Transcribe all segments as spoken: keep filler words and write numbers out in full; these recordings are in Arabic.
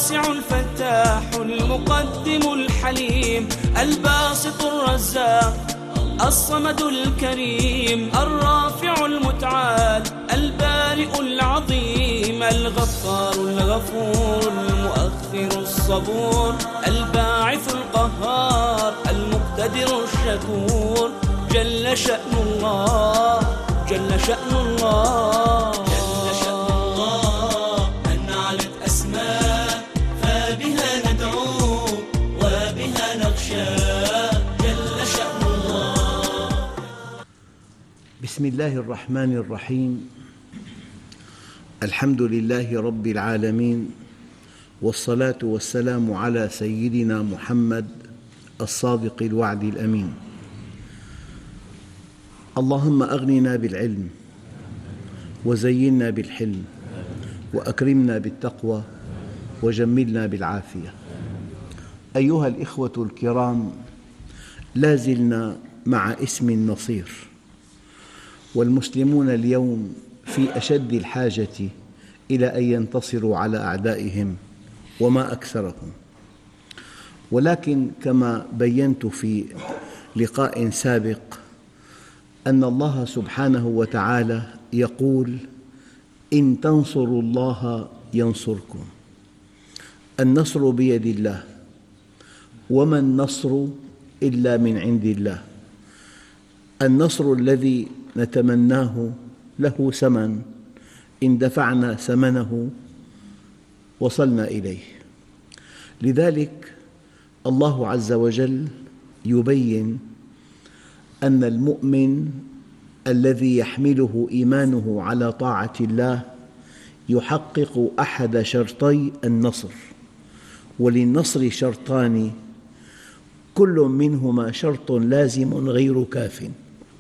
الواسع الفتاح المقدم الحليم الباسط الرزاق الصمد الكريم الرافع المتعال البارئ العظيم الغفار الغفور المؤخر الصبور الباعث القهار المقتدر الشكور جل شأن الله جل شأن الله جل شأن الله أن علت أسماء فبها ندعو وبها نخشى جل شأن الله. بسم الله الرحمن الرحيم. الحمد لله رب العالمين، والصلاة والسلام على سيدنا محمد الصادق الوعد الأمين. اللهم أغننا بالعلم، وزينا بالحلم، وأكرمنا بالتقوى، وجملنا بالعافية. أيها الإخوة الكرام، لا زلنا مع اسم النصير، والمسلمون اليوم في أشد الحاجة إلى أن ينتصروا على أعدائهم وما أكثرهم. ولكن كما بينت في لقاء سابق أن الله سبحانه وتعالى يقول: إن تنصروا الله ينصركم. النصر بيد الله، وما النصر إلا من عند الله. النصر الذي نتمناه له ثمن، إن دفعنا ثمنه وصلنا إليه. لذلك الله عز وجل يبين أن المؤمن الذي يحمله إيمانه على طاعة الله يحقق أحد شرطي النصر، وللنصر شرطان كل منهما شرط لازم غير كاف.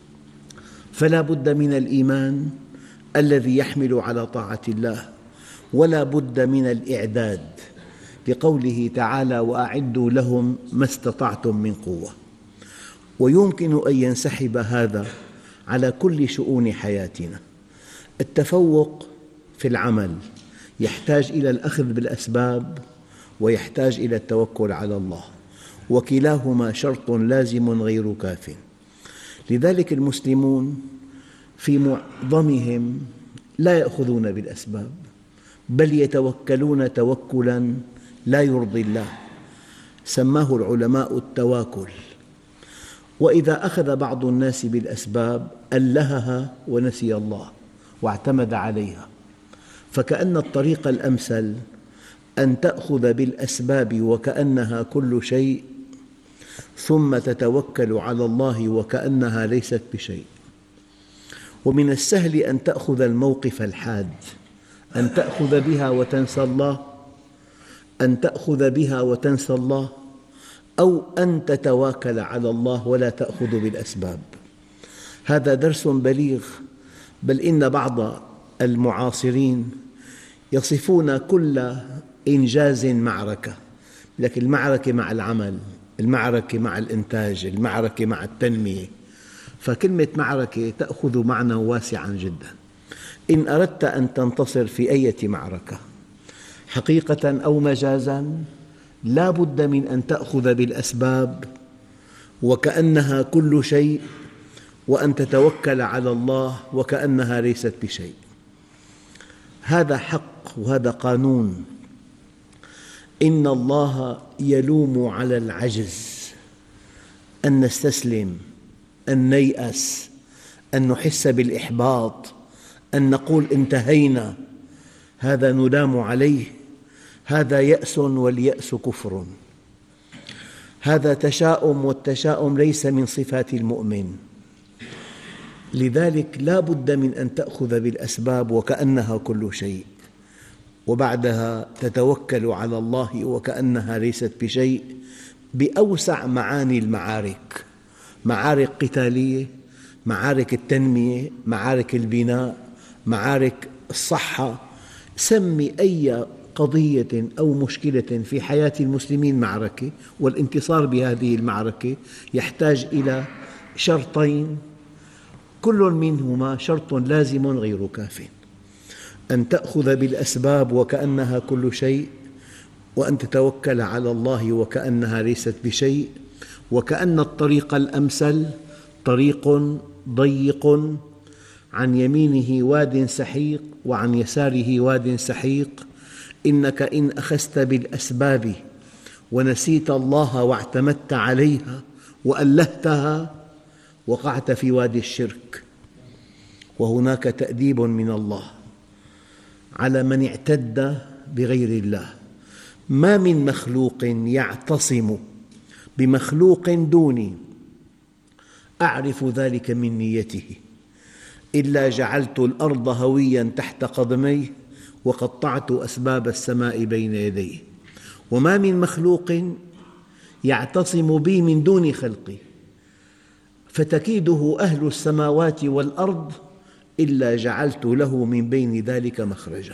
فلا بد من الإيمان الذي يحمل على طاعة الله، ولا بد من الإعداد، لقوله تعالى: وأعدوا لهم ما استطعتم من قوة. ويمكن أن ينسحب هذا على كل شؤون حياتنا. التفوق في العمل يحتاج إلى الأخذ بالأسباب، ويحتاج إلى التوكل على الله، وكلاهما شرط لازم غير كاف. لذلك المسلمون في معظمهم لا يأخذون بالأسباب، بل يتوكلون توكلاً لا يرضي الله، سماه العلماء التواكل. وإذا أخذ بعض الناس بالأسباب ألهها ونسي الله واعتمد عليها. فكأن الطريق الأمثل أن تأخذ بالأسباب وكأنها كل شيء، ثم تتوكل على الله وكأنها ليست بشيء. ومن السهل أن تأخذ الموقف الحاد، أن تأخذ بها وتنسى الله، أن تأخذ بها وتنسى الله، أو أن تتواكل على الله ولا تأخذ بالأسباب. هذا درس بليغ، بل إن بعض المعاصرين يصفون كل إنجاز معركة، لكن المعركة مع العمل، المعركة مع الإنتاج، المعركة مع التنمية. فكلمة معركة تأخذ معنى واسعاً جداً. إن أردت أن تنتصر في أي معركة حقيقة أو مجازاً، لا بد من أن تأخذ بالأسباب وكأنها كل شيء، وأن تتوكل على الله وكأنها ليست بشيء. هذا حق وهذا قانون. إن الله يلوم على العجز، أن نستسلم، أن نيأس، أن نحس بالإحباط، أن نقول انتهينا. هذا نلام عليه. هذا يأس، واليأس كفر. هذا تشاؤم، والتشاؤم ليس من صفات المؤمن. لذلك لا بد من أن تأخذ بالأسباب وكأنها كل شيء، وبعدها تتوكل على الله وكأنها ليست بشيء، بأوسع معاني المعارك: معارك قتالية، معارك التنمية، معارك البناء، معارك الصحة. سمي أي قضية أو مشكلة في حياة المسلمين معركة، والانتصار بهذه المعركة يحتاج إلى شرطين كل منهما شرط لازم غير كاف: أن تأخذ بالأسباب وكأنها كل شيء، وأن تتوكل على الله وكأنها ليست بشيء، وكأن الطريق الأمثل طريق ضيق عن يمينه واد سحيق وعن يساره واد سحيق، إنك إن أخذت بالأسباب ونسيت الله واعتمدت عليها وألهتها وقعت في وادي الشرك. وهناك تأديب من الله على من اعتد بغير الله. ما من مخلوق يعتصم بمخلوق دوني أعرف ذلك من نيته إلا جعلت الأرض هويا تحت قدميه وقطعت أسباب السماء بين يديه. وما من مخلوق يعتصم بي من دون خلقي فتكيده أهل السماوات والأرض إلا جعلت له من بين ذلك مخرجا.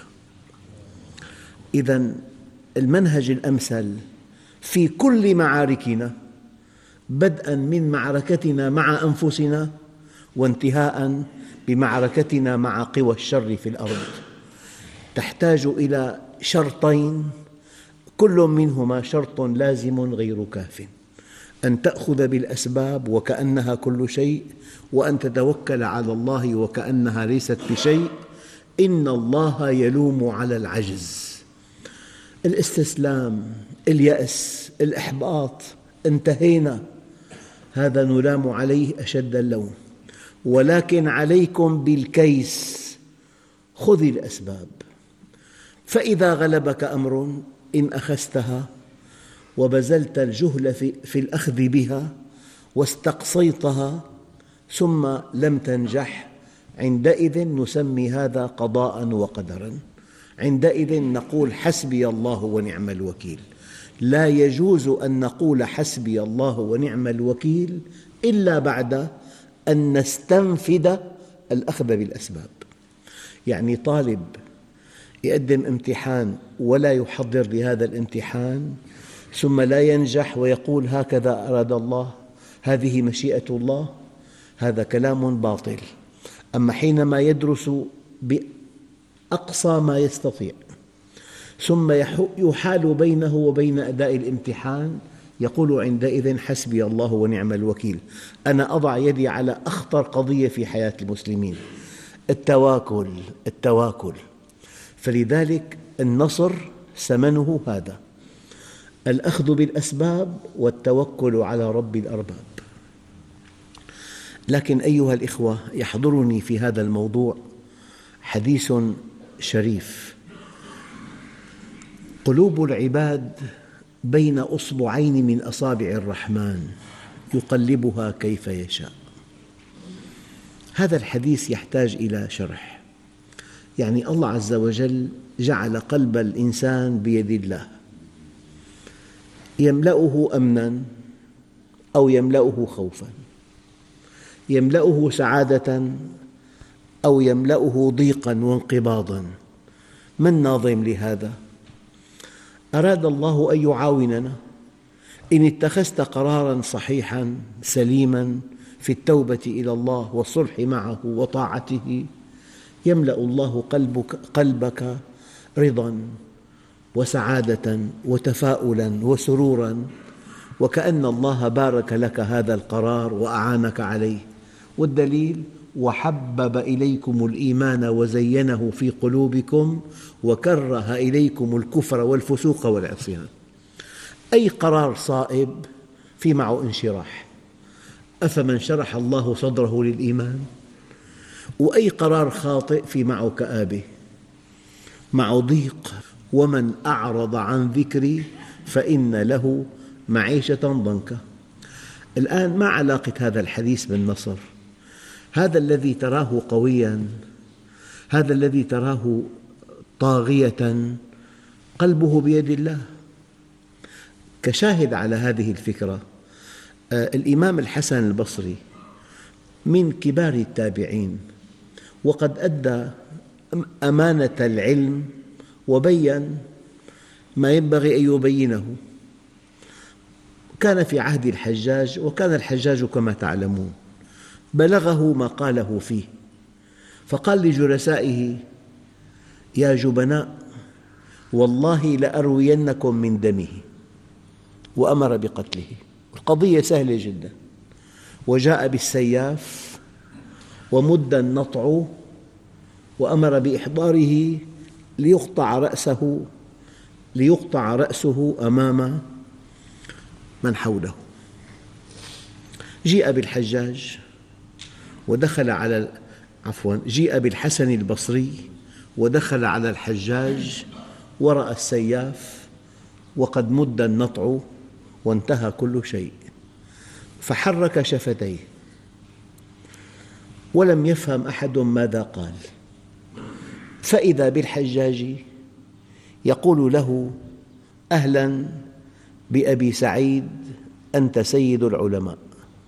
إذن المنهج الأمثل في كل معاركنا، بدءاً من معركتنا مع أنفسنا وانتهاءً بمعركتنا مع قوى الشر في الأرض، تحتاج إلى شرطين كل منهما شرط لازم غير كاف: أن تأخذ بالأسباب وكأنها كل شيء، وأن تتوكل على الله وكأنها ليست بشيء. إن الله يلوم على العجز، الاستسلام، اليأس، الإحباط، انتهينا، هذا نلام عليه أشد اللوم. ولكن عليكم بالكيس، خذ الأسباب، فإذا غلبك أمر إن أخذتها وبذلت الجهد في الأخذ بها واستقصيتها ثم لم تنجح، عندئذ نسمي هذا قضاء وقدرا. عندئذ نقول حسبي الله ونعم الوكيل. لا يجوز أن نقول حسبي الله ونعم الوكيل إلا بعد أن نستنفد الأخذ بالأسباب. يعني طالب يقدم امتحان ولا يحضر لهذا الامتحان ثم لا ينجح ويقول هكذا أراد الله، هذه مشيئة الله، هذا كلام باطل. أما حينما يدرس بأقصى ما يستطيع ثم يحال بينه وبين أداء الامتحان، يقول عندئذ حسبي الله ونعم الوكيل. أنا أضع يدي على أخطر قضية في حياة المسلمين: التواكل. التواكل. فلذلك النصر ثمنه هذا: الأخذ بالأسباب والتوكل على رب الأرباب. لكن أيها الإخوة، يحضرني في هذا الموضوع حديث شريف: قلوب العباد بين أصبعين من أصابع الرحمن يقلبها كيف يشاء. هذا الحديث يحتاج إلى شرح. يعني الله عز وجل جعل قلب الإنسان بيد الله، يملأه أمناً أو يملأه خوفاً، يملأه سعادة أو يملأه ضيقاً وانقباضاً. ما الناظم لهذا؟ أراد الله أن يعاوننا. إن اتخذت قراراً صحيحاً سليماً في التوبة إلى الله والصلح معه وطاعته، يملأ الله قلبك, قلبك رضاً وسعادة وتفاؤلاً وسروراً، وكأن الله بارك لك هذا القرار وأعانك عليه. والدليل: وحبب إليكم الإيمان وزينه في قلوبكم وكره إليكم الكفر والفسوق والعصيان. أي قرار صائب في معه انشراح، أفمن شرح الله صدره للإيمان. وأي قرار خاطئ في معه كآبة، معه ضيق. ومن أعرض عن ذكري فإن له معيشة ضنكا. الآن ما علاقة هذا الحديث بالنصر؟ هذا الذي تراه قوياً، هذا الذي تراه طاغية، قلبه بيد الله. كشاهد على هذه الفكرة، الإمام الحسن البصري من كبار التابعين، وقد أدى أمانة العلم وبيّن ما ينبغي أن يبينه. كان في عهد الحجاج، وكان الحجاج كما تعلمون بلغه ما قاله فيه، فقال لجلسائه: يا جبناء، والله لأروينكم من دمه، وأمر بقتله. القضية سهلة جدا. وجاء بالسياف ومد النطع وأمر بإحضاره ليقطع رأسه ليقطع رأسه أمام من حوله. جيء بالحجاج ودخل على عفوا جيء بالحسن البصري ودخل على الحجاج ورأى السياف وقد مد النطع وانتهى كل شيء، فحرك شفتيه ولم يفهم أحد ماذا قال، فإذا بالحجاج يقول له: أهلا بأبي سعيد، أنت سيد العلماء.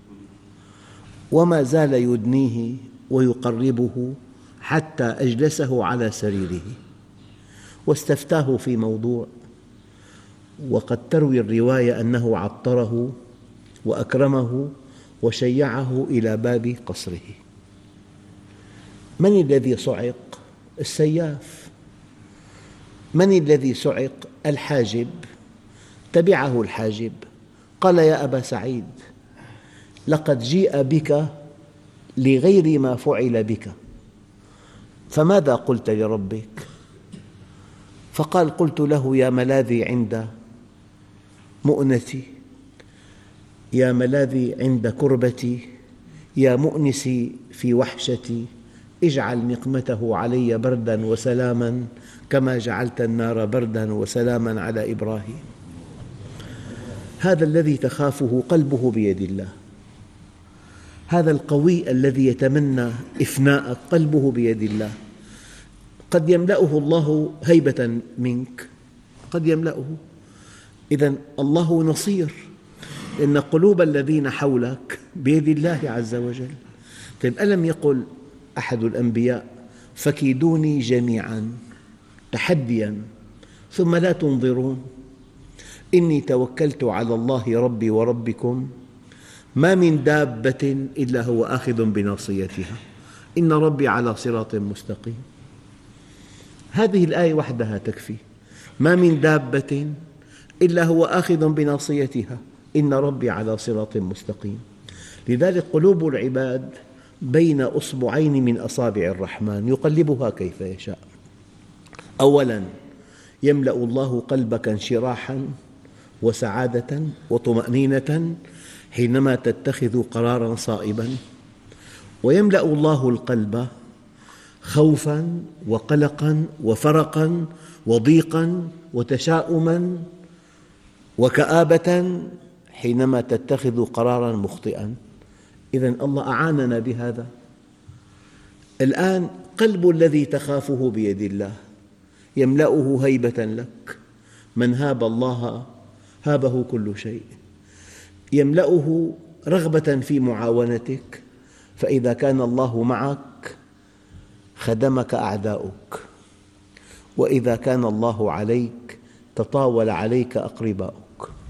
وما زال يدنيه ويقربه حتى أجلسه على سريره واستفتاه في موضوع، وقد تروي الرواية أنه عطره وأكرمه وشيعه إلى باب قصره. من الذي صعق؟ السياف. من الذي صعق؟ الحاجب. تبعه الحاجب قال: يا أبا سعيد، لقد جيء بك لغير ما فعل بك، فماذا قلت لربك؟ فقال: قلت له: يا ملاذي عند مؤنتي، يا ملاذي عند كربتي، يا مؤنسي في وحشتي، اجعل نقمته علي بردا وسلاما كما جعلت النار بردا وسلاما على إبراهيم. هذا الذي تخافه قلبه بيد الله، هذا القوي الذي يتمنى إفناءك قلبه بيد الله. قد يملأه الله هيبة منك، قد يملأه. إذن الله نصير، إن قلوب الذين حولك بيد الله عز وجل. طيب، ألم يقل أحد الأنبياء: فكيدوني جميعا تحديا ثم لا تنظرون، إني توكلت على الله ربي وربكم، ما من دابة إلا هو آخذ بناصيتها، إن ربي على صراط مستقيم. هذه الآية وحدها تكفي: ما من دابة إلا هو آخذ بناصيتها، إن ربي على صراط مستقيم. لذلك قلوب العباد بين أصبعين من أصابع الرحمن يقلبها كيف يشاء. أولاً، يملأ الله قلبك انشراحاً وسعادة وطمأنينة حينما تتخذ قراراً صائباً، ويملأ الله القلب خوفاً وقلقاً وفرقاً وضيقاً وتشاؤماً وكآبة حينما تتخذ قراراً مخطئاً. إذن الله أعاننا بهذا. الآن قلب الذي تخافه بيد الله يملأه هيبة لك. من هاب الله هابه كل شيء. يملأه رغبة في معاونتك، فإذا كان الله معك خدمك أعداؤك، وإذا كان الله عليك تطاول عليك أقرباؤك.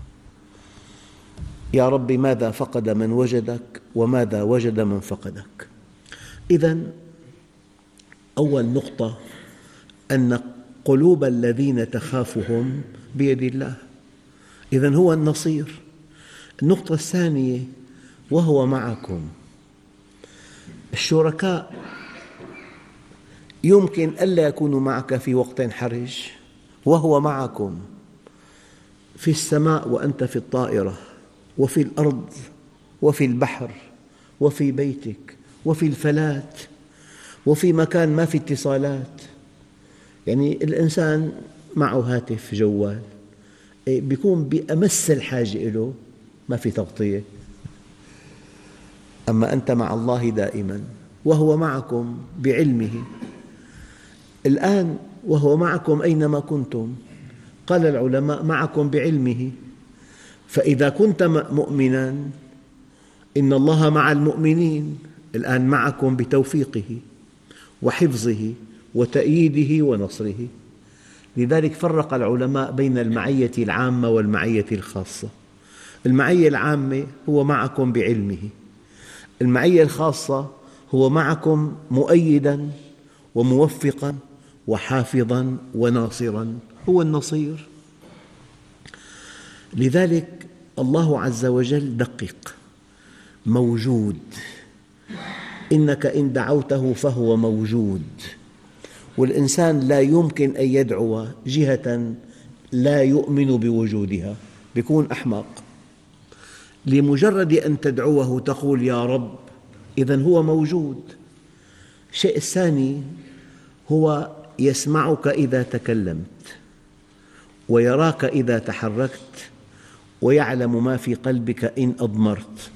يا رب، ماذا فقد من وجدك وماذا وجد من فقدك. إذن أول نقطة أن قلوب الذين تخافهم بيد الله، إذن هو النصير. النقطة الثانية: وهو معكم. الشركاء يمكن ألا يكونوا معك في وقت حرج، وهو معكم في السماء وأنت في الطائرة، وفي الأرض، وفي البحر، وفي بيتك، وفي الفلات، وفي مكان ما في اتصالات. يعني الإنسان معه هاتف جوال بيكون بأمس الحاجة له، ما في تغطية. أما أنت مع الله دائما، وهو معكم بعلمه. الآن وهو معكم أينما كنتم. قال العلماء: معكم بعلمه. فإذا كنت مؤمناً إن الله مع المؤمنين، الآن معكم بتوفيقه وحفظه وتأييده ونصره. لذلك فرق العلماء بين المعية العامة والمعية الخاصة. المعية العامة هو معكم بعلمه، المعية الخاصة هو معكم مؤيداً وموفقاً وحافظاً وناصراً هو النصير. لذلك الله عز وجل دقق: موجود، إنك إن دعوته فهو موجود. والإنسان لا يمكن أن يدعو جهة لا يؤمن بوجودها، يكون أحمق. لمجرد أن تدعوه تقول يا رب، إذن هو موجود. الشيء الثاني هو يسمعك إذا تكلمت، ويراك إذا تحركت، ويعلم ما في قلبك إن أضمرت.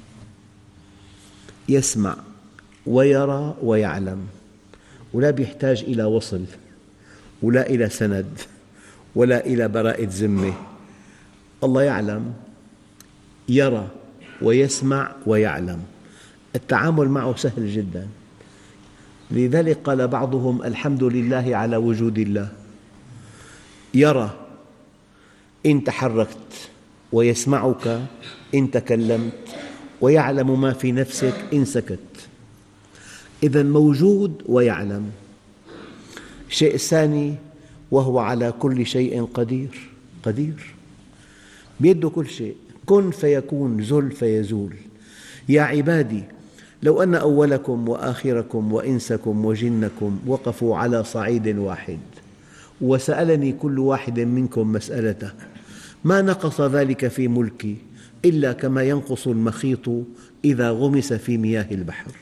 يسمع ويرى ويعلم، ولا يحتاج إلى وصل، ولا إلى سند، ولا إلى براءة ذمة. الله يعلم، يرى ويسمع ويعلم. التعامل معه سهل جدا. لذلك قال بعضهم: الحمد لله على وجود الله. يرى إن تحركت، ويسمعك إن تكلمت، ويعلم ما في نفسك إن سكت. إذن موجود ويعلم. الشيء الثاني: وهو على كل شيء قدير. قدير بيده كل شيء. كن فيكون، زل فيزول. يا عبادي لو أن أولكم وآخركم وإنسكم وجنكم وقفوا على صعيد واحد وسألني كل واحد منكم مسألته ما نقص ذلك في ملكي إلا كما ينقص المخيط إذا غمس في مياه البحر،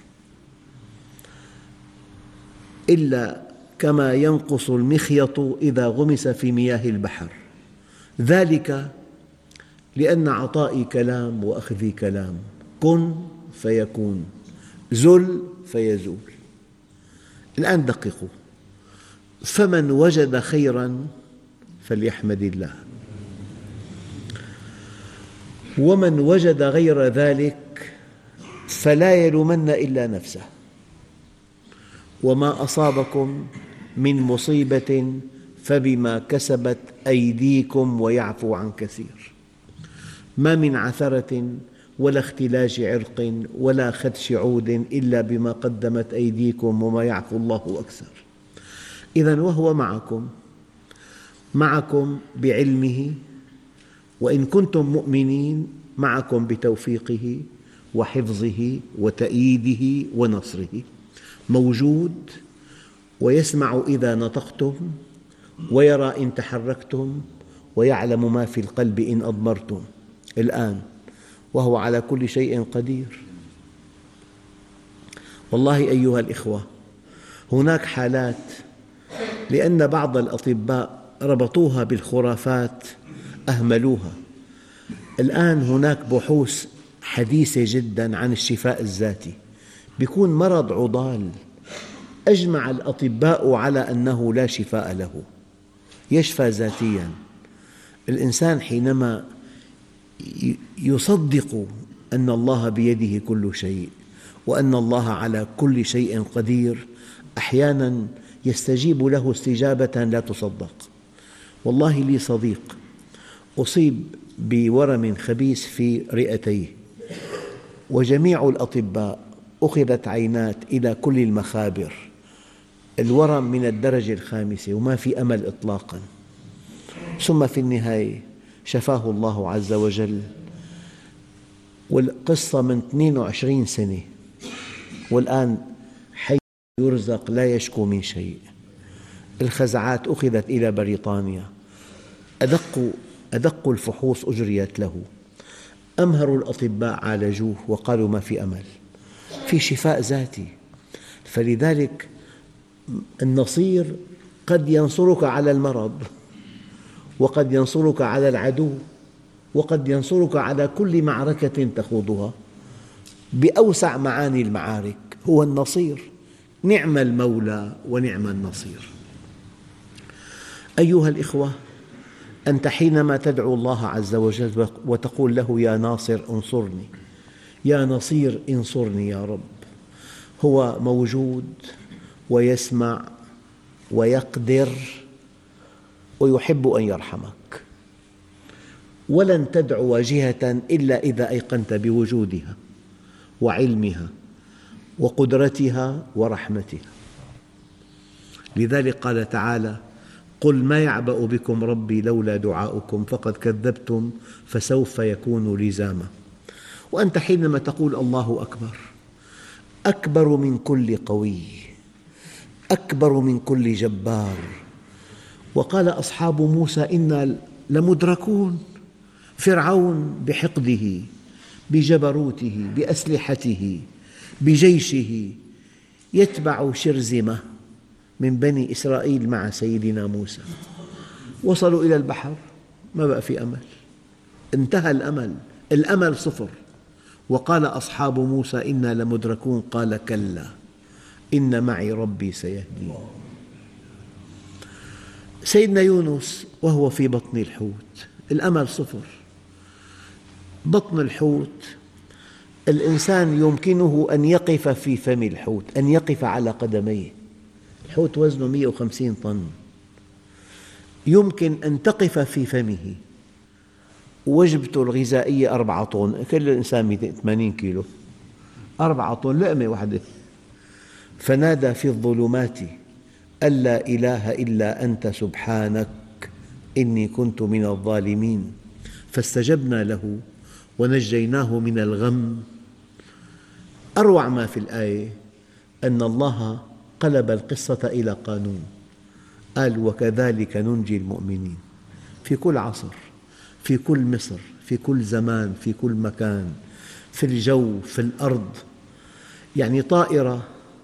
إلا كما ينقص المخيط إذا غمس في مياه البحر. ذلك لأن عطائي كلام وأخذي كلام. كن فيكون، زل فيزول. الآن دققوا: فمن وجد خيراً فليحمد الله، ومن وجد غير ذلك فلا يلومن إلا نفسه. وما أصابكم من مصيبة فبما كسبت أيديكم ويعفو عن كثير. ما من عثرة ولا اختلاج عرق ولا خدش عود إلا بما قدمت أيديكم وما يعفو الله أكثر. إذن وهو معكم، معكم بعلمه، وإن كنتم مؤمنين معكم بتوفيقه وحفظه وتأييده ونصره. موجود ويسمع إذا نطقتم، ويرى إن تحركتم، ويعلم ما في القلب إن أضمرتم. الآن وهو على كل شيء قدير. والله أيها الإخوة، هناك حالات لأن بعض الأطباء ربطوها بالخرافات أهملوها. الآن هناك بحوث حديثة جدا عن الشفاء الذاتي. يكون مرض عضال أجمع الأطباء على أنه لا شفاء له، يشفى ذاتيا. الإنسان حينما يصدق أن الله بيده كل شيء وأن الله على كل شيء قدير، أحياناً يستجيب له استجابة لا تصدق. والله لي صديق أصيب بورم خبيث في رئتيه، وجميع الأطباء أخذت عينات إلى كل المخابر، الورم من الدرجة الخامسة وما في أمل إطلاقاً. ثم في النهاية شفاه الله عز وجل، والقصة من اثنين وعشرين سنة، والآن حي يرزق لا يشكو من شيء. الخزعات أخذت إلى بريطانيا، أدق أدق الفحوص أجريت له، أمهر الأطباء عالجوه وقالوا ما في أمل، في شفاء ذاتي. فلذلك النصير قد ينصرك على المرض، وقد ينصرك على العدو، وقد ينصرك على كل معركة تخوضها بأوسع معاني المعارك. هو النصير. نعم المولى ونعم النصير. أيها الإخوة، أنت حينما تدعو الله عز وجل وتقول له يا ناصر انصرني، يا نصير انصرني يا رب، هو موجود ويسمع ويقدر ويحب أن يرحمك. ولن تدعو جهة إلا إذا أيقنت بوجودها وعلمها وقدرتها ورحمتها. لذلك قال تعالى: قل ما يعبأ بكم ربي لولا دعاؤكم فقد كذبتم فسوف يكون لزاما. وأنت حينما تقول الله أكبر، أكبر من كل قوي، أكبر من كل جبار. وقال أصحاب موسى إنا لمدركون. فرعون بحقده، بجبروته، بأسلحته، بجيشه يتبع شرذمة من بني إسرائيل مع سيدنا موسى. وصلوا إلى البحر، ما بقى في أمل، انتهى الأمل، الأمل صفر. وقال أصحاب موسى إنا لمدركون قال كلا إن معي ربي سيهدين. سيدنا يونس وهو في بطن الحوت، الأمل صفر. بطن الحوت الإنسان يمكنه أن يقف في فم الحوت، أن يقف على قدميه. الحوت وزنه مئة وخمسين طن، يمكن أن تقف في فمه. وجبته الغذائية أربعة طن، كل إنسان مئة وثمانين كيلو، أربعة طن لقمة واحدة. فنادى في الظلمات أن لا إله إلا أنت سبحانك إني كنت من الظالمين. فاستجبنا له ونجيناه من الغم. أروع ما في الآية أن الله قلب القصة إلى قانون، قال وكذلك ننجي المؤمنين. في كل عصر، في كل مصر، في كل زمان، في كل مكان، في الجو، في الأرض. يعني طائرة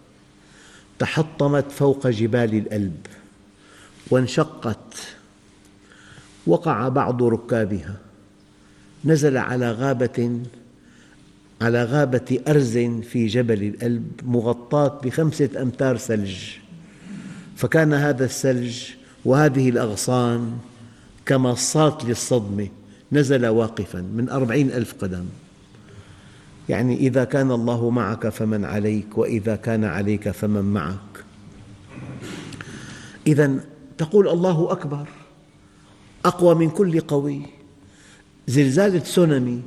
تحطمت فوق جبال الألب وانشقت، وقع بعض ركابها، نزل على غابة على غابة أرز في جبل الألب مغطاة بخمسة أمتار ثلج. فكان هذا الثلج وهذه الأغصان كمصات للصدمة، نزل واقفاً من أربعين ألف قدم. يعني إذا كان الله معك فمن عليك، وإذا كان عليك فمن معك. إذن تقول الله أكبر، أقوى من كل قوي. زلزال تسونامي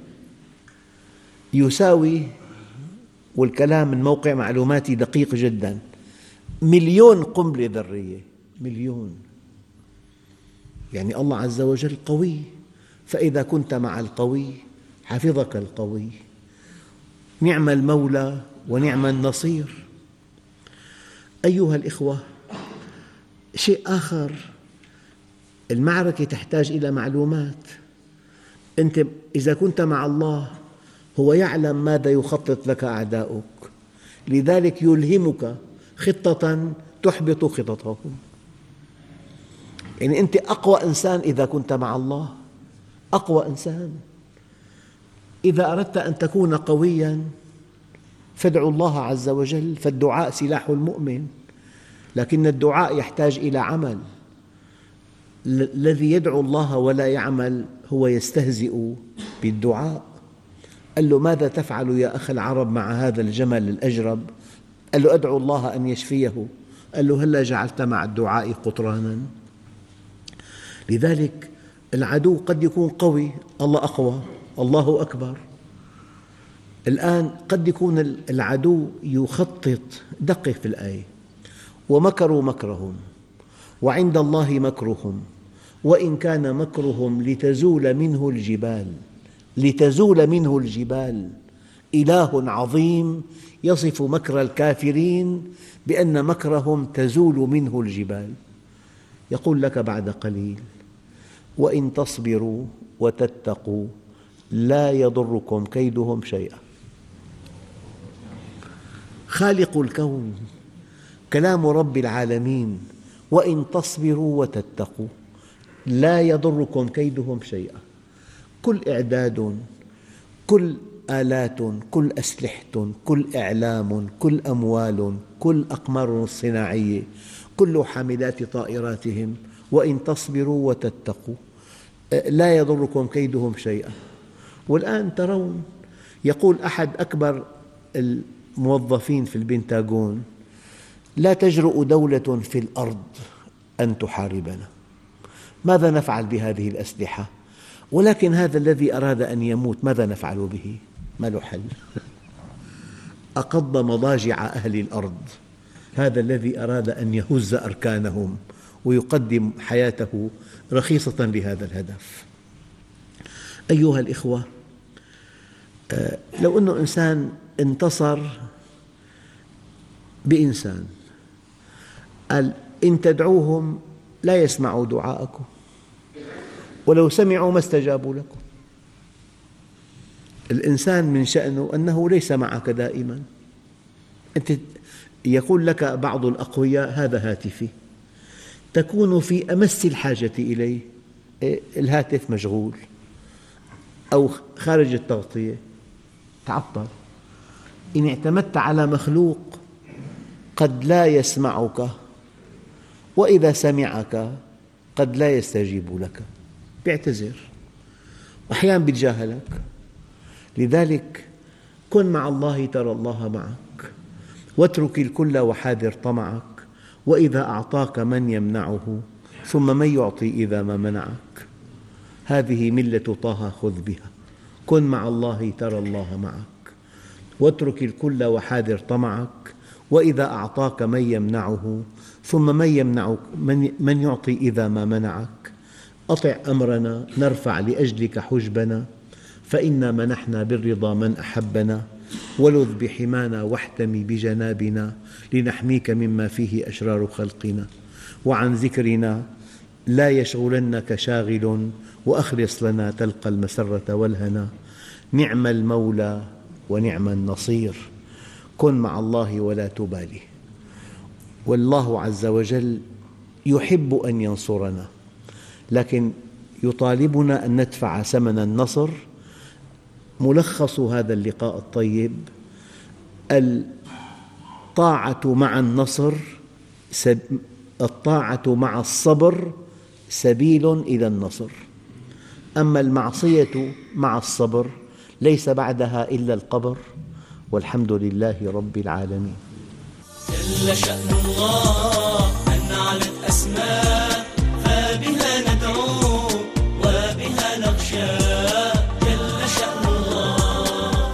يساوي، والكلام من موقع معلوماتي دقيق جدا، مليون قنبلة ذرية، مليون. يعني الله عز وجل قوي، فإذا كنت مع القوي حفظك القوي. نعم المولى ونعم النصير. أيها الإخوة، شيء آخر، المعركة تحتاج إلى معلومات. أنت إذا كنت مع الله هو يعلم ماذا يخطط لك أعداؤك، لذلك يلهمك خطة تحبط خططهم. يعني أنت أقوى إنسان إذا كنت مع الله، أقوى إنسان. إذا أردت أن تكون قوياً فادعوا الله عز وجل، فالدعاء سلاح المؤمن. لكن الدعاء يحتاج إلى عمل. الذي يدعو الله ولا يعمل هو يستهزئ بالدعاء. قال له ماذا تفعل يا أخ العرب مع هذا الجمل الأجرب؟ قال له أدعو الله أن يشفيه. قال له هلا جعلت مع الدعاء قطرانا؟ لذلك العدو قد يكون قوي، الله أقوى، الله أكبر. الآن قد يكون العدو يخطط، دقق في الآية، ومكروا مكرهم وعند الله مكرهم وإن كان مكرهم لتزول منه الجبال. لتزول منه الجبال، إله عظيم يصف مكر الكافرين بأن مكرهم تزول منه الجبال. يقول لك بعد قليل وإن تصبروا وتتقوا لا يضركم كيدهم شيئا. خالق الكون، كلام رب العالمين، وإن تصبروا وتتقوا لا يضركم كيدهم شيئا. كل إعداد، كل آلات، كل أسلحة، كل إعلام، كل أموال، كل أقمار صناعية، كل حاملات طائراتهم، وإن تصبروا وتتقوا لا يضركم كيدهم شيئا. والآن ترون، يقول أحد أكبر الموظفين في البنتاغون لا تجرؤ دولة في الأرض أن تحاربنا. ماذا نفعل بهذه الأسلحة؟ ولكن هذا الذي أراد أن يموت ماذا نفعل به؟ ما له حل. أقض مضاجع أهل الأرض، هذا الذي أراد أن يهز أركانهم ويقدم حياته رخيصة لهذا الهدف. أيها الإخوة، لو أن إنسان انتصر بإنسان قال إن تدعوهم لا يسمعوا دعاءكم ولو سمعوا ما استجابوا لكم. الإنسان من شأنه أنه ليس معك دائما. أنت يقول لك بعض الأقوياء هذا هاتفي، تكون في أمس الحاجة إليه الهاتف مشغول أو خارج التغطية تعطل. إن اعتمدت على مخلوق قد لا يسمعك، وإذا سمعك قد لا يستجيب لك، بيعتذر وأحيانا بيتجاهلك. لذلك كن مع الله ترى الله معك، واترك الكل وحاذر طمعك، وإذا أعطاك من يمنعه ثم من يعطي إذا ما منعك. هذه ملة طه خذ بها. كن مع الله ترى الله معك، واترك الكل وحاذر طمعك، وإذا أعطاك من يمنعه ثم من يمنعك من, من يعطي إذا ما منعك. أطع أمرنا نرفع لأجلك حجبنا، فإنا منحنا بالرضا من أحبنا، ولذ بحمانا واحتمي بجنابنا، لنحميك مما فيه أشرار خلقنا. وعن ذكرنا لا يشغلنك شاغل، وأخلص لنا تلقى المسرة والهنا. نعم المولى ونعم النصير. كن مع الله ولا تبالي، والله عز وجل يحب أن ينصرنا، لكن يطالبنا أن ندفع ثمن النصر. ملخص هذا اللقاء الطيب: الطاعة مع النصر الطاعة مع الصبر سبيل إلى النصر، أما المعصية مع الصبر ليس بعدها إلا القبر. والحمد لله رب العالمين. جل شأن الله أن علت أسماء، فبها ندعو وبها نخشى. جل شأن الله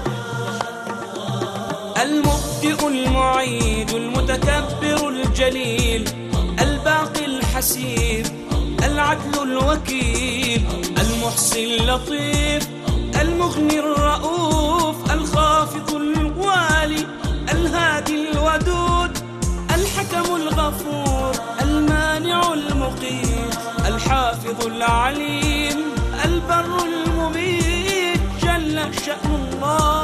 المبدئ المعيد المتكبر الجليل، الباقي الحسيب العدل الوكيل، المحصي اللطيف المغني الرؤوف، الخافض الوالي الهادي الودود، الحكم الغفور المانع المقيت، الحافظ العليم البر المميت. جل شأن الله